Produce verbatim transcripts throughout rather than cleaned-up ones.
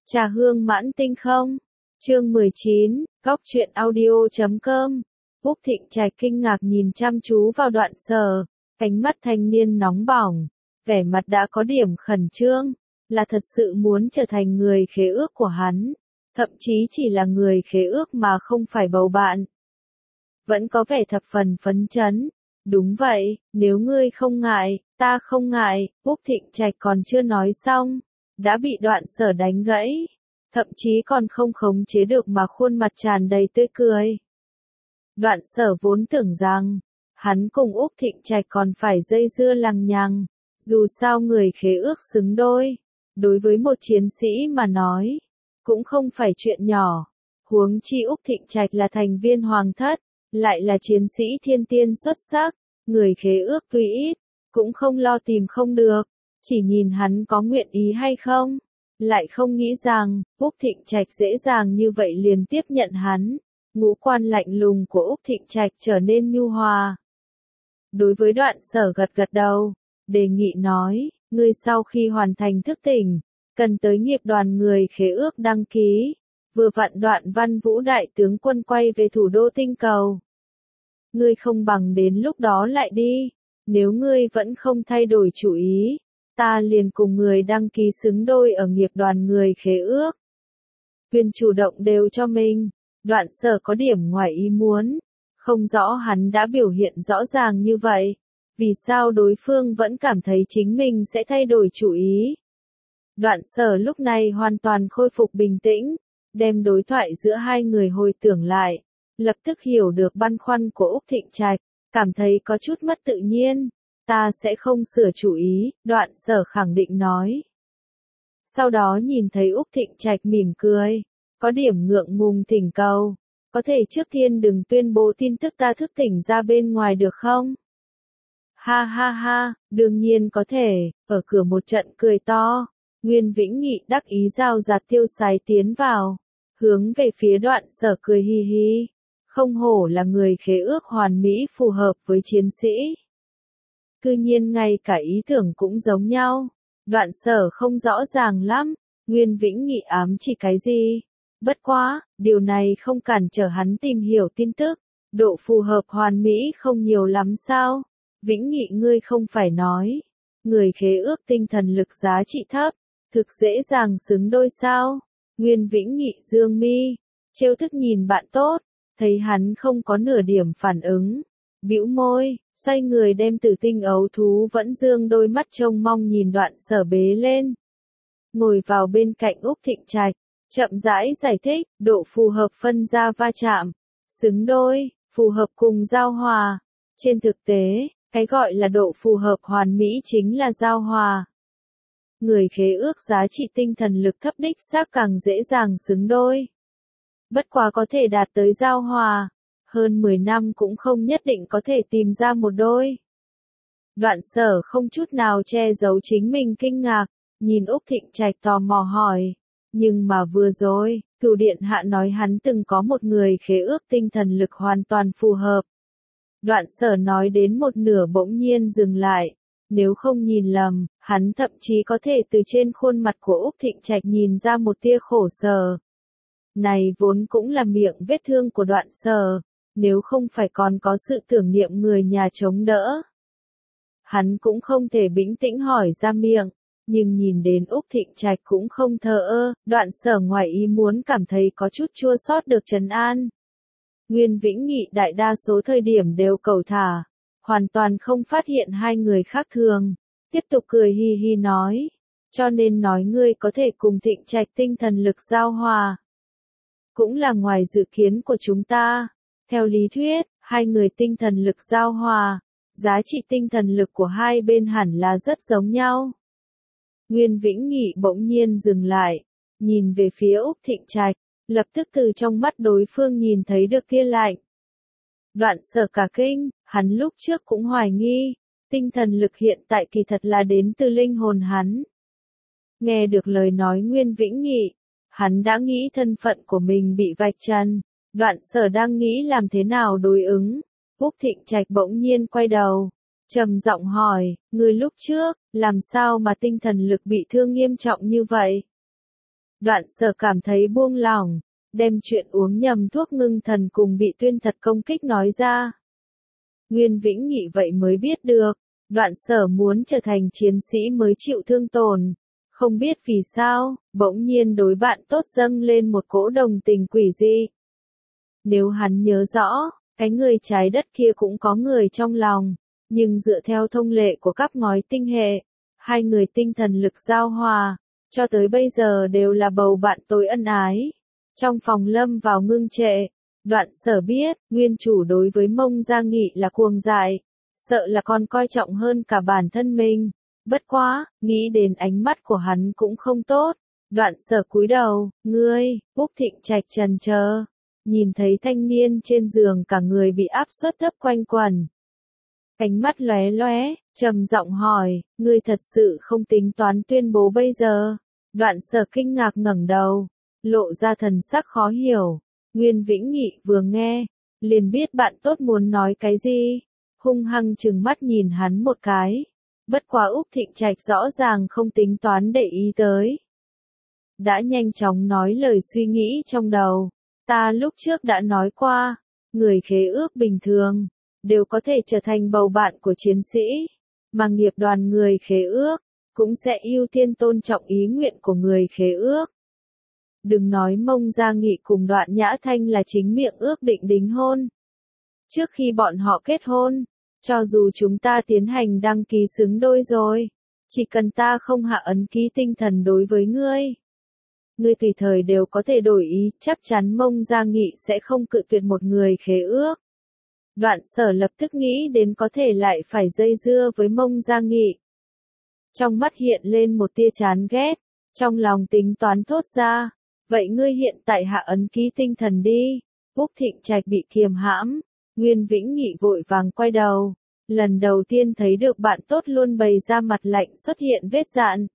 Trà hương mãn tinh không? Chương mười chín, góc truyện audio chấm com. Úc Thịnh Trạch kinh ngạc nhìn chăm chú vào Đoạn Sở, ánh mắt thanh niên nóng bỏng, vẻ mặt đã có điểm khẩn trương, là thật sự muốn trở thành người khế ước của hắn, thậm chí chỉ là người khế ước mà không phải bầu bạn. Vẫn có vẻ thập phần phấn chấn. Đúng vậy, nếu ngươi không ngại, ta không ngại. Úc Thịnh Trạch còn chưa nói xong, đã bị Đoạn Sở đánh gãy, thậm chí còn không khống chế được mà khuôn mặt tràn đầy tươi cười. Đoạn Sở vốn tưởng rằng, hắn cùng Úc Thịnh Trạch còn phải dây dưa lằng nhằng, dù sao người khế ước xứng đôi, đối với một chiến sĩ mà nói, cũng không phải chuyện nhỏ, huống chi Úc Thịnh Trạch là thành viên hoàng thất, lại là chiến sĩ thiên tiên xuất sắc, người khế ước tuy ít, cũng không lo tìm không được, chỉ nhìn hắn có nguyện ý hay không, lại không nghĩ rằng, Úc Thịnh Trạch dễ dàng như vậy liền tiếp nhận hắn. Ngũ quan lạnh lùng của Úc Thịnh Trạch trở nên nhu hòa. Đối với Đoạn Sở gật gật đầu, đề nghị nói, ngươi sau khi hoàn thành thức tỉnh, cần tới nghiệp đoàn người khế ước đăng ký, vừa vặn Đoạn Văn Vũ đại tướng quân quay về thủ đô tinh cầu. Ngươi không bằng đến lúc đó lại đi, nếu ngươi vẫn không thay đổi chủ ý, ta liền cùng người đăng ký xứng đôi ở nghiệp đoàn người khế ước. Quyền chủ động đều cho mình. Đoạn Sở có điểm ngoài ý muốn, không rõ hắn đã biểu hiện rõ ràng như vậy, vì sao đối phương vẫn cảm thấy chính mình sẽ thay đổi chủ ý. Đoạn Sở lúc này hoàn toàn khôi phục bình tĩnh, đem đối thoại giữa hai người hồi tưởng lại, lập tức hiểu được băn khoăn của Úc Thịnh Trạch, cảm thấy có chút mất tự nhiên, ta sẽ không sửa chủ ý, Đoạn Sở khẳng định nói. Sau đó nhìn thấy Úc Thịnh Trạch mỉm cười. Có điểm ngượng ngùng thỉnh cầu, có thể trước tiên đừng tuyên bố tin tức ta thức tỉnh ra bên ngoài được không? Ha ha ha, đương nhiên có thể, ở cửa một trận cười to, Nguyên Vĩnh Nghị đắc ý giao giạt tiêu sái tiến vào, hướng về phía Đoạn Sở cười hi hi, không hổ là người khế ước hoàn mỹ phù hợp với chiến sĩ. Cư nhiên ngay cả ý tưởng cũng giống nhau, Đoạn Sở không rõ ràng lắm, Nguyên Vĩnh Nghị ám chỉ cái gì? Bất quá, điều này không cản trở hắn tìm hiểu tin tức, độ phù hợp hoàn mỹ không nhiều lắm sao? Vĩnh Nghị ngươi không phải nói, người khế ước tinh thần lực giá trị thấp, thực dễ dàng xứng đôi sao? Nguyên Vĩnh Nghị dương mi, trêu thức nhìn bạn tốt, thấy hắn không có nửa điểm phản ứng, bĩu môi, xoay người đem Tử Tinh ấu thú vẫn dương đôi mắt trông mong nhìn Đoạn Sở bế lên, ngồi vào bên cạnh Úc Thịnh Trạch. Chậm rãi giải thích, độ phù hợp phân ra va chạm, xứng đôi, phù hợp cùng giao hòa. Trên thực tế, cái gọi là độ phù hợp hoàn mỹ chính là giao hòa. Người khế ước giá trị tinh thần lực thấp đích xác càng dễ dàng xứng đôi. Bất quá có thể đạt tới giao hòa, hơn mười năm cũng không nhất định có thể tìm ra một đôi. Đoạn Sở không chút nào che giấu chính mình kinh ngạc, nhìn Úc Thịnh Trạch tò mò hỏi. Nhưng mà vừa rồi, Cửu Điện Hạ nói hắn từng có một người khế ước tinh thần lực hoàn toàn phù hợp. Đoạn Sở nói đến một nửa bỗng nhiên dừng lại, nếu không nhìn lầm, hắn thậm chí có thể từ trên khuôn mặt của Úc Thịnh Trạch nhìn ra một tia khổ sở. Này vốn cũng là miệng vết thương của Đoạn Sở, nếu không phải còn có sự tưởng niệm người nhà chống đỡ. Hắn cũng không thể bĩnh tĩnh hỏi ra miệng. Nhưng nhìn đến Úc Thịnh Trạch cũng không thờ ơ, Đoạn Sở ngoài ý muốn cảm thấy có chút chua xót được trấn an. Nguyên Vĩnh Nghị đại đa số thời điểm đều cẩu thả, hoàn toàn không phát hiện hai người khác thường, tiếp tục cười hi hi nói, cho nên nói ngươi có thể cùng Thịnh Trạch tinh thần lực giao hòa. Cũng là ngoài dự kiến của chúng ta, theo lý thuyết, hai người tinh thần lực giao hòa, giá trị tinh thần lực của hai bên hẳn là rất giống nhau. Nguyên Vĩnh Nghị bỗng nhiên dừng lại, nhìn về phía Úc Thịnh Trạch, lập tức từ trong mắt đối phương nhìn thấy được tia lạnh. Đoạn Sở cả kinh, hắn lúc trước cũng hoài nghi, tinh thần lực hiện tại kỳ thật là đến từ linh hồn hắn. Nghe được lời nói Nguyên Vĩnh Nghị, hắn đã nghĩ thân phận của mình bị vạch trần, Đoạn Sở đang nghĩ làm thế nào đối ứng. Úc Thịnh Trạch bỗng nhiên quay đầu, trầm giọng hỏi, ngươi lúc trước, làm sao mà tinh thần lực bị thương nghiêm trọng như vậy? Đoạn Sở cảm thấy buông lỏng, đem chuyện uống nhầm thuốc ngưng thần cùng bị tuyên thật công kích nói ra. Nguyên Vĩnh Nghị vậy mới biết được, Đoạn Sở muốn trở thành chiến sĩ mới chịu thương tổn. Không biết vì sao, bỗng nhiên đối bạn tốt dâng lên một cỗ đồng tình quỷ dị. Nếu hắn nhớ rõ, cái người trái đất kia cũng có người trong lòng, nhưng dựa theo thông lệ của các ngói tinh hệ, hai người tinh thần lực giao hòa, cho tới bây giờ đều là bầu bạn tối ân ái. Trong phòng lâm vào ngưng trệ, Đoạn Sở biết, nguyên chủ đối với Mông Gia Nghị là cuồng dại, sợ là còn coi trọng hơn cả bản thân mình. Bất quá, nghĩ đến ánh mắt của hắn cũng không tốt. Đoạn Sở cúi đầu, ngươi, Úc Thịnh Trạch trần chờ, nhìn thấy thanh niên trên giường cả người bị áp suất thấp quanh quẩn. Ánh mắt lóe lóe, trầm giọng hỏi, ngươi thật sự không tính toán tuyên bố bây giờ? Đoạn Sở kinh ngạc ngẩng đầu, lộ ra thần sắc khó hiểu. Nguyên Vĩnh Nghị vừa nghe, liền biết bạn tốt muốn nói cái gì, hung hăng trừng mắt nhìn hắn một cái. Bất quá Úc Thịnh Trạch rõ ràng không tính toán để ý tới. Đã nhanh chóng nói lời suy nghĩ trong đầu, ta lúc trước đã nói qua, người khế ước bình thường, đều có thể trở thành bầu bạn của chiến sĩ, mà nghiệp đoàn người khế ước, cũng sẽ ưu tiên tôn trọng ý nguyện của người khế ước. Đừng nói Mông Gia Nghị cùng Đoạn Nhã Thanh là chính miệng ước định đính hôn. Trước khi bọn họ kết hôn, cho dù chúng ta tiến hành đăng ký xứng đôi rồi, chỉ cần ta không hạ ấn ký tinh thần đối với ngươi, ngươi tùy thời đều có thể đổi ý, chắc chắn Mông Gia Nghị sẽ không cự tuyệt một người khế ước. Đoạn Sở lập tức nghĩ đến có thể lại phải dây dưa với Mông Gia Nghị. Trong mắt hiện lên một tia chán ghét, trong lòng tính toán thốt ra, vậy ngươi hiện tại hạ ấn ký tinh thần đi. Úc Thịnh Trạch bị kiềm hãm, Nguyên Vĩnh Nghị vội vàng quay đầu, lần đầu tiên thấy được bạn tốt luôn bày ra mặt lạnh xuất hiện vết dạn.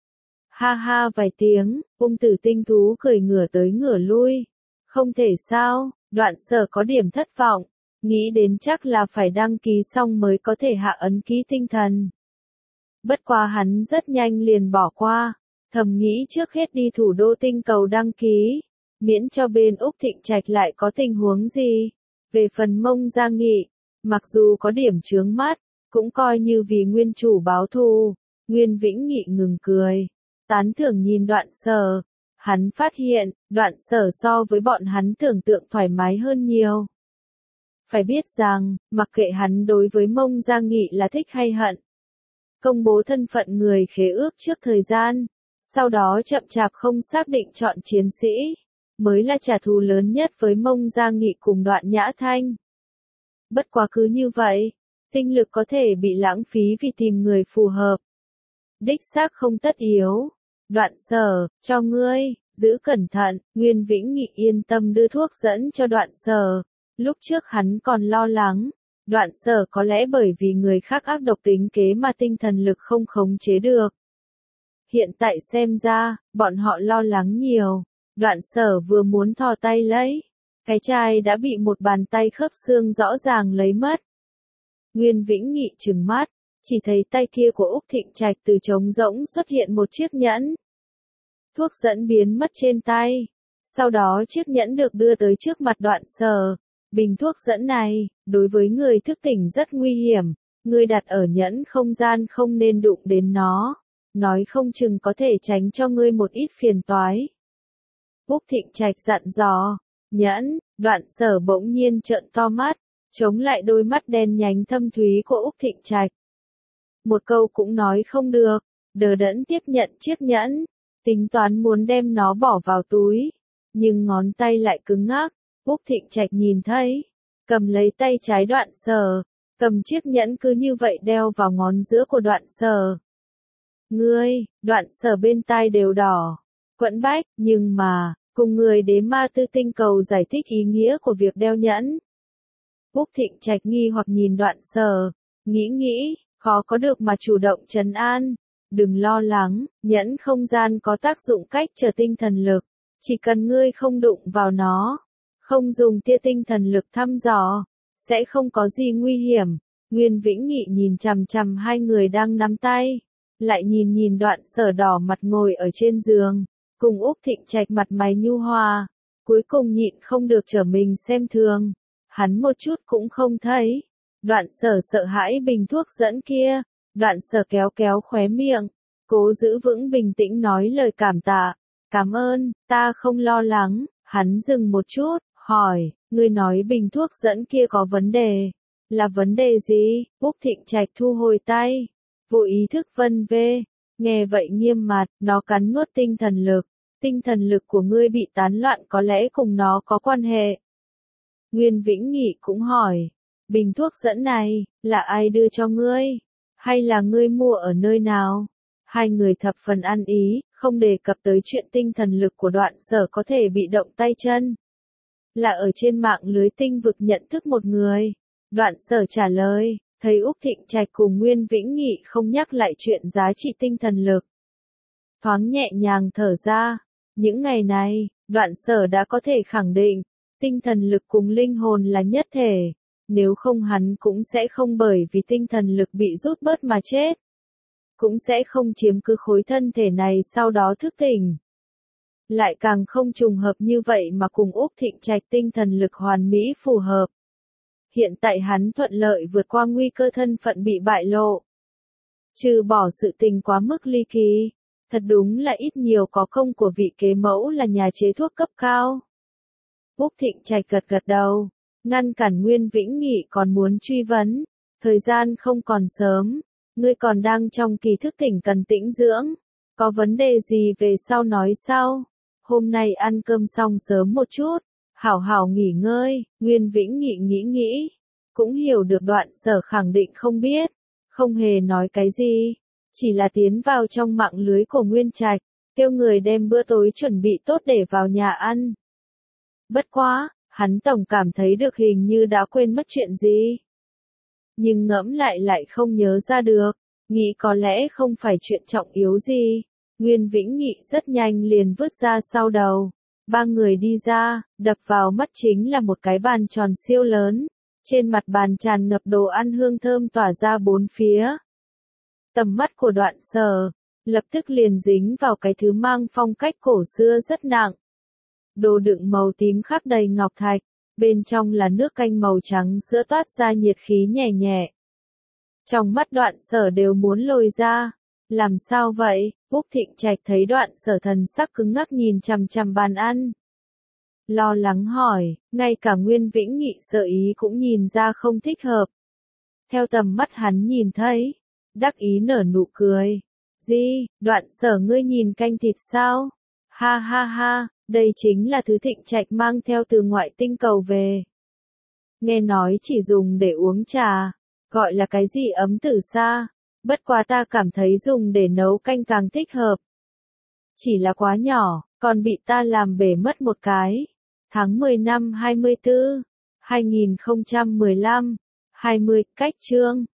Ha ha vài tiếng, ung tử tinh thú cười ngửa tới ngửa lui. Không thể sao, Đoạn Sở có điểm thất vọng, nghĩ đến chắc là phải đăng ký xong mới có thể hạ ấn ký tinh thần. Bất quá hắn rất nhanh liền bỏ qua, thầm nghĩ trước hết đi thủ đô tinh cầu đăng ký, miễn cho bên Úc Thịnh Trạch lại có tình huống gì. Về phần Mông Gia Nghị, mặc dù có điểm chướng mắt, cũng coi như vì nguyên chủ báo thù. Nguyên Vĩnh Nghị ngừng cười, tán thưởng nhìn Đoạn Sở. Hắn phát hiện, Đoạn Sở so với bọn hắn tưởng tượng thoải mái hơn nhiều. Phải biết rằng, mặc kệ hắn đối với Mông Gia Nghị là thích hay hận, công bố thân phận người khế ước trước thời gian, sau đó chậm chạp không xác định chọn chiến sĩ, mới là trả thù lớn nhất với Mông Gia Nghị cùng Đoạn Nhã Thanh. Bất quá cứ như vậy, tinh lực có thể bị lãng phí vì tìm người phù hợp. Đích xác không tất yếu. Đoạn Sở, cho ngươi, giữ cẩn thận. Nguyên Vĩnh Nghị yên tâm đưa thuốc dẫn cho Đoạn Sở. Lúc trước hắn còn lo lắng, Đoạn Sở có lẽ bởi vì người khác ác độc tính kế mà tinh thần lực không khống chế được. Hiện tại xem ra, bọn họ lo lắng nhiều. Đoạn Sở vừa muốn thò tay lấy, cái chai đã bị một bàn tay khớp xương rõ ràng lấy mất. Nguyên Vĩnh Nghị trừng mắt, chỉ thấy tay kia của Úc Thịnh Trạch từ trống rỗng xuất hiện một chiếc nhẫn. Thuốc dẫn biến mất trên tay. Sau đó chiếc nhẫn được đưa tới trước mặt Đoạn Sở. Bình thuốc dẫn này, đối với người thức tỉnh rất nguy hiểm. Người đặt ở nhẫn không gian không nên đụng đến nó. Nói không chừng có thể tránh cho ngươi một ít phiền toái. Úc Thịnh Trạch dặn dò. Nhẫn, Đoạn Sở bỗng nhiên trợn to mắt, chống lại đôi mắt đen nhánh thâm thúy của Úc Thịnh Trạch. Một câu cũng nói không được, đờ đẫn tiếp nhận chiếc nhẫn, tính toán muốn đem nó bỏ vào túi, nhưng ngón tay lại cứng ngắc. Úc Thịnh Trạch nhìn thấy, cầm lấy tay trái Đoạn Sở, cầm chiếc nhẫn cứ như vậy đeo vào ngón giữa của Đoạn Sở. Ngươi, Đoạn Sở bên tai đều đỏ, quẫn bách, nhưng mà, cùng người đế ma tư tinh cầu giải thích ý nghĩa của việc đeo nhẫn. Úc Thịnh Trạch nghi hoặc nhìn Đoạn Sở, nghĩ nghĩ, khó có được mà chủ động trấn an. Đừng lo lắng, nhẫn không gian có tác dụng cách trở tinh thần lực, chỉ cần ngươi không đụng vào nó, không dùng tia tinh thần lực thăm dò, sẽ không có gì nguy hiểm. Nguyên Vĩnh Nghị nhìn chằm chằm hai người đang nắm tay, lại nhìn nhìn Đoạn Sở đỏ mặt ngồi ở trên giường, Cùng Úc Thịnh Trạch mặt mày nhu hòa, cuối cùng nhịn không được trở mình xem thường. Hắn một chút cũng không thấy. Đoạn Sở sợ hãi bình thuốc dẫn kia, Đoạn Sở kéo kéo khóe miệng, cố giữ vững bình tĩnh nói lời cảm tạ. Cảm ơn, ta không lo lắng. Hắn dừng một chút, hỏi, ngươi nói bình thuốc dẫn kia có vấn đề. Là vấn đề gì? Úc Thịnh Trạch thu hồi tay, vô ý thức vân vê. Nghe vậy nghiêm mặt, nó cắn nuốt tinh thần lực. Tinh thần lực của ngươi bị tán loạn có lẽ cùng nó có quan hệ. Nguyên Vĩnh Nghị cũng hỏi, bình thuốc dẫn này, là ai đưa cho ngươi? Hay là ngươi mua ở nơi nào? Hai người thập phần ăn ý, không đề cập tới chuyện tinh thần lực của Đoạn Sở có thể bị động tay chân. Là ở trên mạng lưới tinh vực nhận thức một người. Đoạn Sở trả lời, thấy Úc Thịnh Trạch cùng Nguyên Vĩnh Nghị không nhắc lại chuyện giá trị tinh thần lực. Thoáng nhẹ nhàng thở ra, những ngày này, Đoạn Sở đã có thể khẳng định, tinh thần lực cùng linh hồn là nhất thể, nếu không hắn cũng sẽ không bởi vì tinh thần lực bị rút bớt mà chết. Cũng sẽ không chiếm cứ khối thân thể này sau đó thức tỉnh. Lại càng không trùng hợp như vậy mà cùng Úc Thịnh Trạch tinh thần lực hoàn mỹ phù hợp. Hiện tại hắn thuận lợi vượt qua nguy cơ thân phận bị bại lộ. Trừ bỏ sự tình quá mức ly kỳ, thật đúng là ít nhiều có công của vị kế mẫu là nhà chế thuốc cấp cao. Úc Thịnh Trạch gật gật đầu, ngăn cản Nguyên Vĩnh Nghị còn muốn truy vấn, thời gian không còn sớm, ngươi còn đang trong kỳ thức tỉnh cần tĩnh dưỡng, có vấn đề gì về sau nói sau, hôm nay ăn cơm xong sớm một chút, hảo hảo nghỉ ngơi. Nguyên Vĩnh Nghị nghĩ nghĩ, cũng hiểu được Đoạn Sở khẳng định không biết, không hề nói cái gì, chỉ là tiến vào trong mạng lưới của Nguyên Trạch, kêu người đem bữa tối chuẩn bị tốt để vào nhà ăn. Bất quá, hắn tổng cảm thấy được hình như đã quên mất chuyện gì. Nhưng ngẫm lại lại không nhớ ra được, nghĩ có lẽ không phải chuyện trọng yếu gì. Nguyên Vĩnh Nghị rất nhanh liền vứt ra sau đầu. Ba người đi ra, đập vào mắt chính là một cái bàn tròn siêu lớn. Trên mặt bàn tràn ngập đồ ăn hương thơm tỏa ra bốn phía. Tầm mắt của Đoạn Sở, lập tức liền dính vào cái thứ mang phong cách cổ xưa rất nặng. Đồ đựng màu tím khắc đầy ngọc thạch, bên trong là nước canh màu trắng sữa toát ra nhiệt khí nhẹ nhẹ. Trong mắt Đoạn Sở đều muốn lồi ra. Làm sao vậy? Úc Thịnh Trạch thấy Đoạn Sở thần sắc cứng ngắc nhìn chằm chằm bàn ăn. Lo lắng hỏi, ngay cả Nguyên Vĩnh Nghị sợ ý cũng nhìn ra không thích hợp. Theo tầm mắt hắn nhìn thấy, đắc ý nở nụ cười. Gì, Đoạn Sở ngươi nhìn canh thịt sao? Ha ha ha, đây chính là thứ Thịnh Trạch mang theo từ ngoại tinh cầu về. Nghe nói chỉ dùng để uống trà, gọi là cái gì ấm tử sa. Bất quá ta cảm thấy dùng để nấu canh càng thích hợp. Chỉ là quá nhỏ, còn bị ta làm bể mất một cái. Tháng mười năm hai mươi tư, hai nghìn không trăm mười lăm, hai mươi, cách chương.